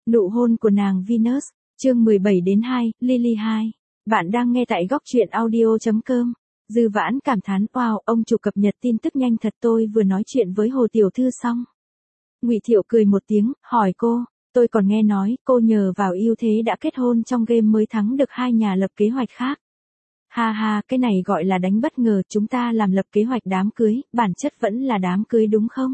Nụ hôn của nàng Venus, chương 17-2, Lily 2. Bạn đang nghe tại góc truyện audio.com. Dư Vãn cảm thán, wow, ông chủ cập nhật tin tức nhanh thật, tôi vừa nói chuyện với Hồ tiểu thư xong. Ngụy Thiệu cười một tiếng, hỏi cô, tôi còn nghe nói, cô nhờ vào ưu thế đã kết hôn trong game mới thắng được 2 nhà lập kế hoạch khác. Ha ha, cái này gọi là đánh bất ngờ, chúng ta làm lập kế hoạch đám cưới, bản chất vẫn là đám cưới đúng không?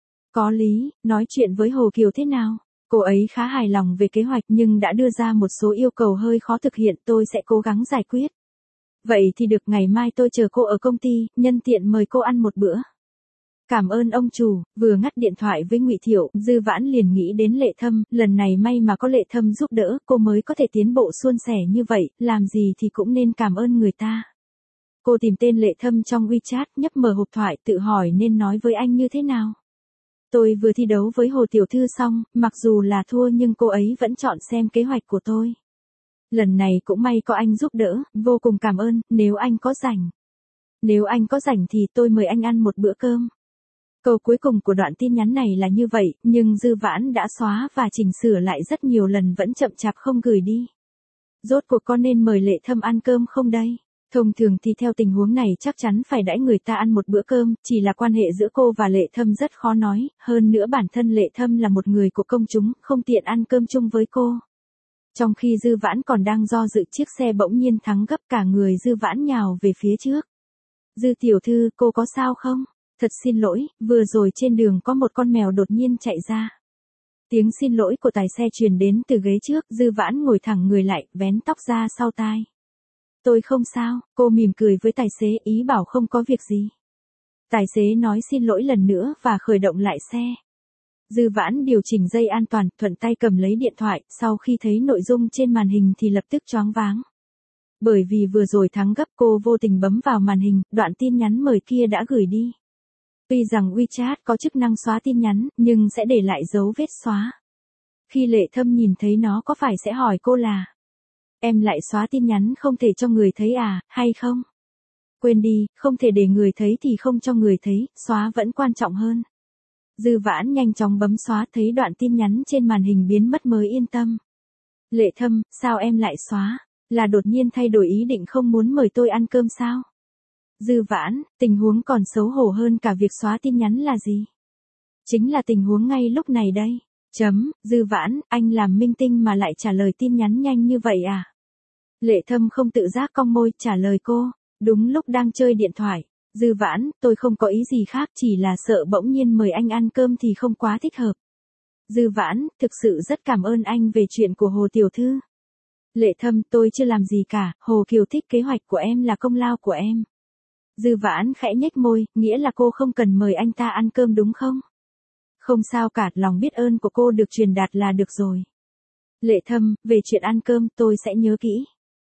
Có lý, nói chuyện với Hồ Kiều thế nào? Cô ấy khá hài lòng về kế hoạch nhưng đã đưa ra một số yêu cầu hơi khó thực hiện, tôi sẽ cố gắng giải quyết. Vậy thì được, ngày mai tôi chờ cô ở công ty, nhân tiện mời cô ăn một bữa. Cảm ơn ông chủ. Vừa ngắt điện thoại với Ngụy Thiệu, Dư Vãn liền nghĩ đến Lệ Thâm, lần này may mà có Lệ Thâm giúp đỡ, cô mới có thể tiến bộ suôn sẻ như vậy, làm gì thì cũng nên cảm ơn người ta. Cô tìm tên Lệ Thâm trong WeChat, nhấp mở hộp thoại, tự hỏi nên nói với anh như thế nào. Tôi vừa thi đấu với Hồ tiểu thư xong, mặc dù là thua nhưng cô ấy vẫn chọn xem kế hoạch của tôi. Lần này cũng may có anh giúp đỡ, vô cùng cảm ơn, nếu anh có rảnh. Nếu anh có rảnh thì tôi mời anh ăn một bữa cơm. Câu cuối cùng của đoạn tin nhắn này là như vậy, nhưng Dư Vãn đã xóa và chỉnh sửa lại rất nhiều lần vẫn chậm chạp không gửi đi. Rốt cuộc có nên mời Lệ Thâm ăn cơm không đây? Thông thường thì theo tình huống này chắc chắn phải đãi người ta ăn một bữa cơm, chỉ là quan hệ giữa cô và Lệ Thâm rất khó nói, hơn nữa bản thân Lệ Thâm là một người của công chúng, không tiện ăn cơm chung với cô. Trong khi Dư Vãn còn đang do dự, chiếc xe bỗng nhiên thắng gấp, cả người Dư Vãn nhào về phía trước. Dư tiểu thư, cô có sao không? Thật xin lỗi, vừa rồi trên đường có một con mèo đột nhiên chạy ra. Tiếng xin lỗi của tài xe truyền đến từ ghế trước, Dư Vãn ngồi thẳng người lại, vén tóc ra sau tai. Tôi không sao, cô mỉm cười với tài xế, ý bảo không có việc gì. Tài xế nói xin lỗi lần nữa và khởi động lại xe. Dư Vãn điều chỉnh dây an toàn, thuận tay cầm lấy điện thoại, sau khi thấy nội dung trên màn hình thì lập tức choáng váng. Bởi vì vừa rồi thắng gấp, cô vô tình bấm vào màn hình, đoạn tin nhắn mời kia đã gửi đi. Tuy rằng WeChat có chức năng xóa tin nhắn, nhưng sẽ để lại dấu vết xóa. Khi Lệ Thâm nhìn thấy nó có phải sẽ hỏi cô là: em lại xóa tin nhắn không thể cho người thấy à, hay không? Quên đi, không thể để người thấy thì không cho người thấy, xóa vẫn quan trọng hơn. Dư Vãn nhanh chóng bấm xóa, thấy đoạn tin nhắn trên màn hình biến mất mới yên tâm. Lệ Thâm, sao em lại xóa? Là đột nhiên thay đổi ý định không muốn mời tôi ăn cơm sao? Dư Vãn, tình huống còn xấu hổ hơn cả việc xóa tin nhắn là gì? Chính là tình huống ngay lúc này đây. Dư Vãn, anh làm minh tinh mà lại trả lời tin nhắn nhanh như vậy à? Lệ Thâm không tự giác cong môi, trả lời cô, đúng lúc đang chơi điện thoại. Dư Vãn, tôi không có ý gì khác, chỉ là sợ bỗng nhiên mời anh ăn cơm thì không quá thích hợp. Dư Vãn, thực sự rất cảm ơn anh về chuyện của Hồ tiểu thư. Lệ Thâm, tôi chưa làm gì cả, Hồ Kiều thích kế hoạch của em là công lao của em. Dư Vãn khẽ nhếch môi, nghĩa là cô không cần mời anh ta ăn cơm đúng không? Không sao cả, lòng biết ơn của cô được truyền đạt là được rồi. Lệ Thâm, về chuyện ăn cơm tôi sẽ nhớ kỹ.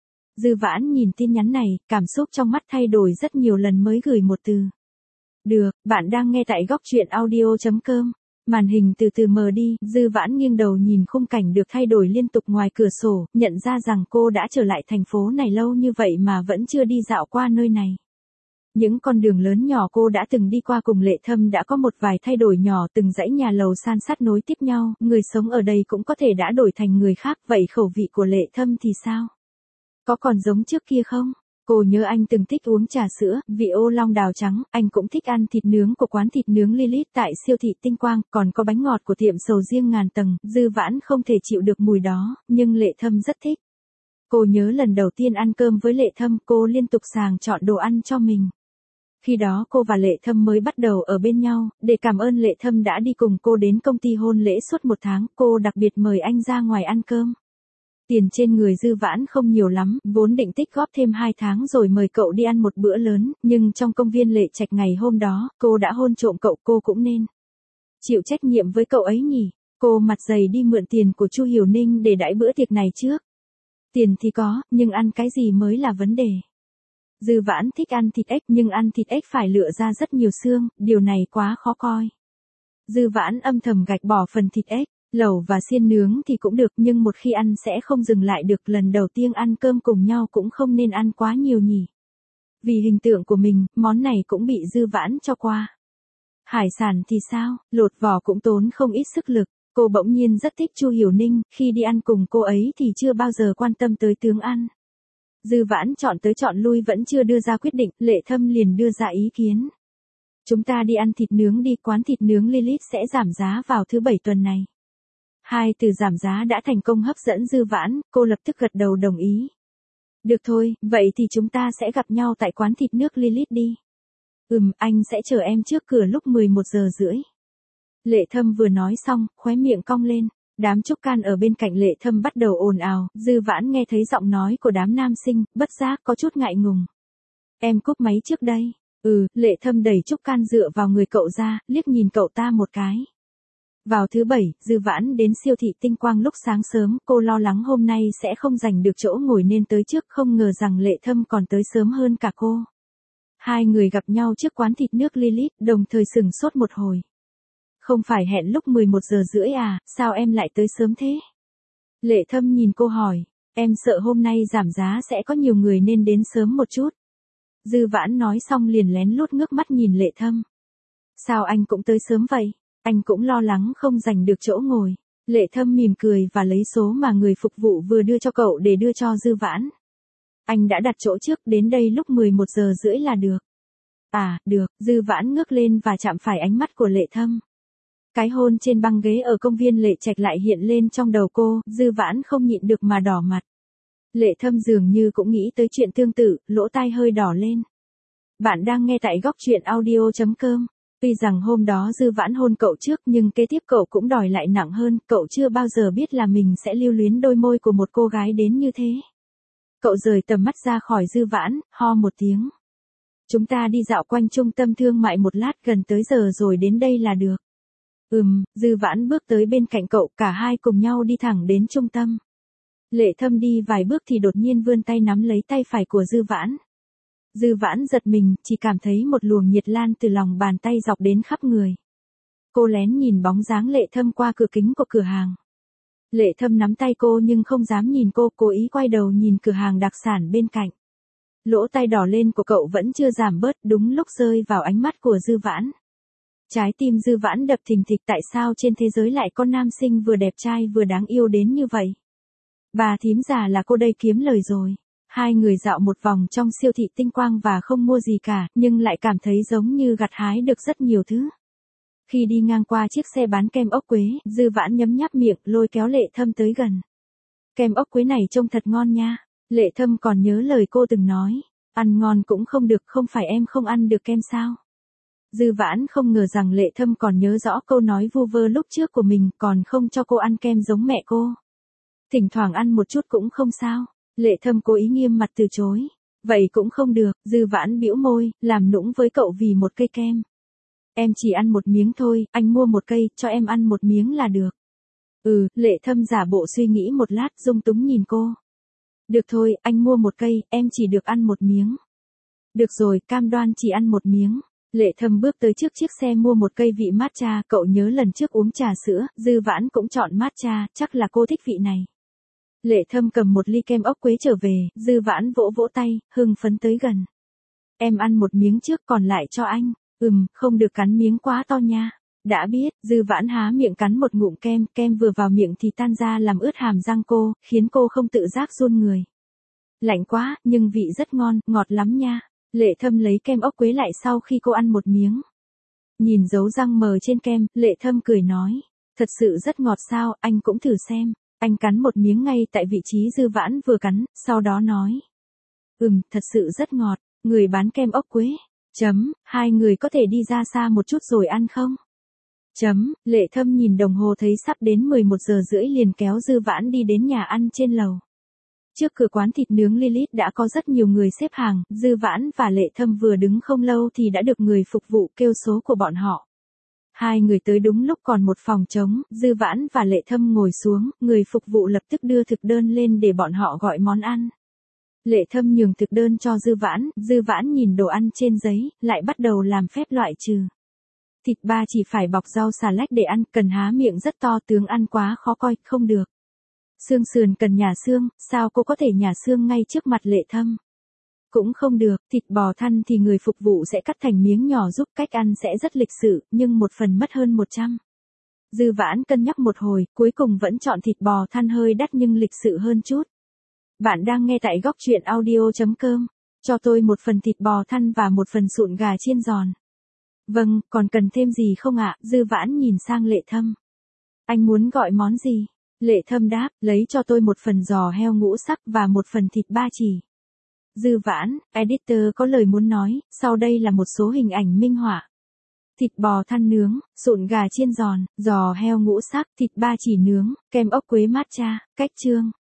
Dư Vãn nhìn tin nhắn này, cảm xúc trong mắt thay đổi rất nhiều lần mới gửi một từ. Được, bạn đang nghe tại góc truyện audio.com. Màn hình từ từ mờ đi, Dư Vãn nghiêng đầu nhìn khung cảnh được thay đổi liên tục ngoài cửa sổ, nhận ra rằng cô đã trở lại thành phố này lâu như vậy mà vẫn chưa đi dạo qua nơi này. Những con đường lớn nhỏ cô đã từng đi qua cùng Lệ Thâm đã có một vài thay đổi nhỏ, từng dãy nhà lầu san sát nối tiếp nhau, người sống ở đây cũng có thể đã đổi thành người khác, vậy khẩu vị của Lệ Thâm thì sao? Có còn giống trước kia không? Cô nhớ anh từng thích uống trà sữa, vị ô long đào trắng, anh cũng thích ăn thịt nướng của quán thịt nướng Lilith tại siêu thị Tinh Quang, còn có bánh ngọt của tiệm sầu riêng ngàn tầng, Dư Vãn không thể chịu được mùi đó, nhưng Lệ Thâm rất thích. Cô nhớ lần đầu tiên ăn cơm với Lệ Thâm, cô liên tục sàng chọn đồ ăn cho mình. Khi đó cô và Lệ Thâm mới bắt đầu ở bên nhau, để cảm ơn Lệ Thâm đã đi cùng cô đến công ty hôn lễ suốt 1 tháng, cô đặc biệt mời anh ra ngoài ăn cơm. Tiền trên người Dư Vãn không nhiều lắm, vốn định tích góp thêm 2 tháng rồi mời cậu đi ăn một bữa lớn, nhưng trong công viên Lệ Trạch ngày hôm đó, cô đã hôn trộm cậu, cô cũng nên chịu trách nhiệm với cậu ấy nhỉ. Cô mặt dày đi mượn tiền của Chu Hiểu Ninh để đãi bữa tiệc này trước. Tiền thì có, nhưng ăn cái gì mới là vấn đề. Dư Vãn thích ăn thịt ếch nhưng ăn thịt ếch phải lựa ra rất nhiều xương, điều này quá khó coi. Dư Vãn âm thầm gạch bỏ phần thịt ếch, lẩu và xiên nướng thì cũng được nhưng một khi ăn sẽ không dừng lại được, lần đầu tiên ăn cơm cùng nhau cũng không nên ăn quá nhiều nhỉ. Vì hình tượng của mình, món này cũng bị Dư Vãn cho qua. Hải sản thì sao, lột vỏ cũng tốn không ít sức lực. Cô bỗng nhiên rất thích Chu Hiểu Ninh, khi đi ăn cùng cô ấy thì chưa bao giờ quan tâm tới tướng ăn. Dư Vãn chọn tới chọn lui vẫn chưa đưa ra quyết định, Lệ Thâm liền đưa ra ý kiến. Chúng ta đi ăn thịt nướng đi, quán thịt nướng Lilith sẽ giảm giá vào thứ Bảy tuần này. Hai từ giảm giá đã thành công hấp dẫn Dư Vãn, cô lập tức gật đầu đồng ý. Được thôi, vậy thì chúng ta sẽ gặp nhau tại quán thịt nước Lilith đi. Anh sẽ chờ em trước cửa lúc 11:30. Lệ Thâm vừa nói xong, khóe miệng cong lên. Đám trúc can ở bên cạnh Lệ Thâm bắt đầu ồn ào, Dư Vãn nghe thấy giọng nói của đám nam sinh, bất giác có chút ngại ngùng. Em cúp máy trước đây. Lệ Thâm đẩy trúc can dựa vào người cậu ra, liếc nhìn cậu ta một cái. Vào thứ Bảy, Dư Vãn đến siêu thị Tinh Quang lúc sáng sớm, cô lo lắng hôm nay sẽ không giành được chỗ ngồi nên tới trước, không ngờ rằng Lệ Thâm còn tới sớm hơn cả cô. Hai người gặp nhau trước quán thịt nước Lilith, đồng thời sừng sốt một hồi. Không phải hẹn lúc 11:30 à, sao em lại tới sớm thế? Lệ Thâm nhìn cô hỏi, em sợ hôm nay giảm giá sẽ có nhiều người nên đến sớm một chút. Dư Vãn nói xong liền lén lút ngước mắt nhìn Lệ Thâm. Sao anh cũng tới sớm vậy? Anh cũng lo lắng không giành được chỗ ngồi. Lệ Thâm mỉm cười và lấy số mà người phục vụ vừa đưa cho cậu để đưa cho Dư Vãn. Anh đã đặt chỗ trước, đến đây lúc 11:30 là được. À, được, Dư Vãn ngước lên và chạm phải ánh mắt của Lệ Thâm. Cái hôn trên băng ghế ở công viên Lệ Trạch lại hiện lên trong đầu cô, Dư Vãn không nhịn được mà đỏ mặt. Lệ Thâm dường như cũng nghĩ tới chuyện tương tự, lỗ tai hơi đỏ lên. Bạn đang nghe tại góc truyện audio.com. Tuy rằng hôm đó Dư Vãn hôn cậu trước nhưng kế tiếp cậu cũng đòi lại nặng hơn, cậu chưa bao giờ biết là mình sẽ lưu luyến đôi môi của một cô gái đến như thế. Cậu rời tầm mắt ra khỏi Dư Vãn, ho một tiếng. Chúng ta đi dạo quanh trung tâm thương mại một lát, gần tới giờ rồi, đến đây là được. Dư Vãn bước tới bên cạnh cậu, cả hai cùng nhau đi thẳng đến trung tâm. Lệ Thâm đi vài bước thì đột nhiên vươn tay nắm lấy tay phải của Dư Vãn. Dư Vãn giật mình, chỉ cảm thấy một luồng nhiệt lan từ lòng bàn tay dọc đến khắp người. Cô lén nhìn bóng dáng Lệ Thâm qua cửa kính của cửa hàng. Lệ Thâm nắm tay cô nhưng không dám nhìn cô, cố ý quay đầu nhìn cửa hàng đặc sản bên cạnh. Lỗ tai đỏ lên của cậu vẫn chưa giảm bớt, đúng lúc rơi vào ánh mắt của Dư Vãn. Trái tim Dư Vãn đập thình thịch, tại sao trên thế giới lại có nam sinh vừa đẹp trai vừa đáng yêu đến như vậy? Bà thím già là cô đây kiếm lời rồi. Hai người dạo một vòng trong siêu thị Tinh Quang và không mua gì cả, nhưng lại cảm thấy giống như gặt hái được rất nhiều thứ. Khi đi ngang qua chiếc xe bán kem ốc quế, Dư Vãn nhấm nháp miệng, lôi kéo Lệ Thâm tới gần. Kem ốc quế này trông thật ngon nha. Lệ Thâm còn nhớ lời cô từng nói, ăn ngon cũng không được, không phải em không ăn được kem sao? Dư Vãn không ngờ rằng Lệ Thâm còn nhớ rõ câu nói vu vơ lúc trước của mình, còn không cho cô ăn kem giống mẹ cô. Thỉnh thoảng ăn một chút cũng không sao. Lệ Thâm cố ý nghiêm mặt từ chối. Vậy cũng không được, Dư Vãn bĩu môi, làm nũng với cậu vì một cây kem. Em chỉ ăn một miếng thôi, anh mua một cây, cho em ăn một miếng là được. Lệ Thâm giả bộ suy nghĩ một lát, dung túng nhìn cô. Được thôi, anh mua một cây, em chỉ được ăn một miếng. Được rồi, cam đoan chỉ ăn một miếng. Lệ Thâm bước tới trước chiếc xe mua một cây vị matcha, cậu nhớ lần trước uống trà sữa, Dư Vãn cũng chọn matcha, chắc là cô thích vị này. Lệ Thâm cầm một ly kem ốc quế trở về, Dư Vãn vỗ vỗ tay, hưng phấn tới gần. Em ăn một miếng trước còn lại cho anh. Không được cắn miếng quá to nha. Đã biết, Dư Vãn há miệng cắn một ngụm kem, kem vừa vào miệng thì tan ra làm ướt hàm răng cô, khiến cô không tự giác run người. Lạnh quá, nhưng vị rất ngon, ngọt lắm nha. Lệ Thâm lấy kem ốc quế lại sau khi cô ăn một miếng. Nhìn dấu răng mờ trên kem, Lệ Thâm cười nói. Thật sự rất ngọt sao, anh cũng thử xem. Anh cắn một miếng ngay tại vị trí Dư Vãn vừa cắn, sau đó nói. Thật sự rất ngọt, người bán kem ốc quế. Hai người có thể đi ra xa một chút rồi ăn không? Lệ Thâm nhìn đồng hồ thấy sắp đến 11:30 liền kéo Dư Vãn đi đến nhà ăn trên lầu. Trước cửa quán thịt nướng Lilith đã có rất nhiều người xếp hàng, Dư Vãn và Lệ Thâm vừa đứng không lâu thì đã được người phục vụ kêu số của bọn họ. Hai người tới đúng lúc còn một phòng trống, Dư Vãn và Lệ Thâm ngồi xuống, người phục vụ lập tức đưa thực đơn lên để bọn họ gọi món ăn. Lệ Thâm nhường thực đơn cho Dư Vãn nhìn đồ ăn trên giấy, lại bắt đầu làm phép loại trừ. Thịt ba chỉ phải bọc rau xà lách để ăn, cần há miệng rất to, tướng ăn quá khó coi, không được. Xương sườn cần nhả xương, sao cô có thể nhả xương ngay trước mặt Lệ Thâm? Cũng không được, thịt bò thăn thì người phục vụ sẽ cắt thành miếng nhỏ giúp, cách ăn sẽ rất lịch sự, nhưng một phần mất hơn 100. Dư Vãn cân nhắc một hồi, cuối cùng vẫn chọn thịt bò than hơi đắt nhưng lịch sự hơn chút. Bạn đang nghe tại góc truyện audio.com. Cho tôi một phần thịt bò than và một phần sụn gà chiên giòn. Vâng, còn cần thêm gì không ạ? Dư Vãn nhìn sang Lệ Thâm. Anh muốn gọi món gì? Lệ Thâm đáp, lấy cho tôi một phần giò heo ngũ sắc và một phần thịt ba chỉ. Dư Vãn, editor có lời muốn nói, sau đây là một số hình ảnh minh họa. Thịt bò than nướng, sụn gà chiên giòn, giò heo ngũ sắc, thịt ba chỉ nướng, kem ốc quế matcha, cách chương.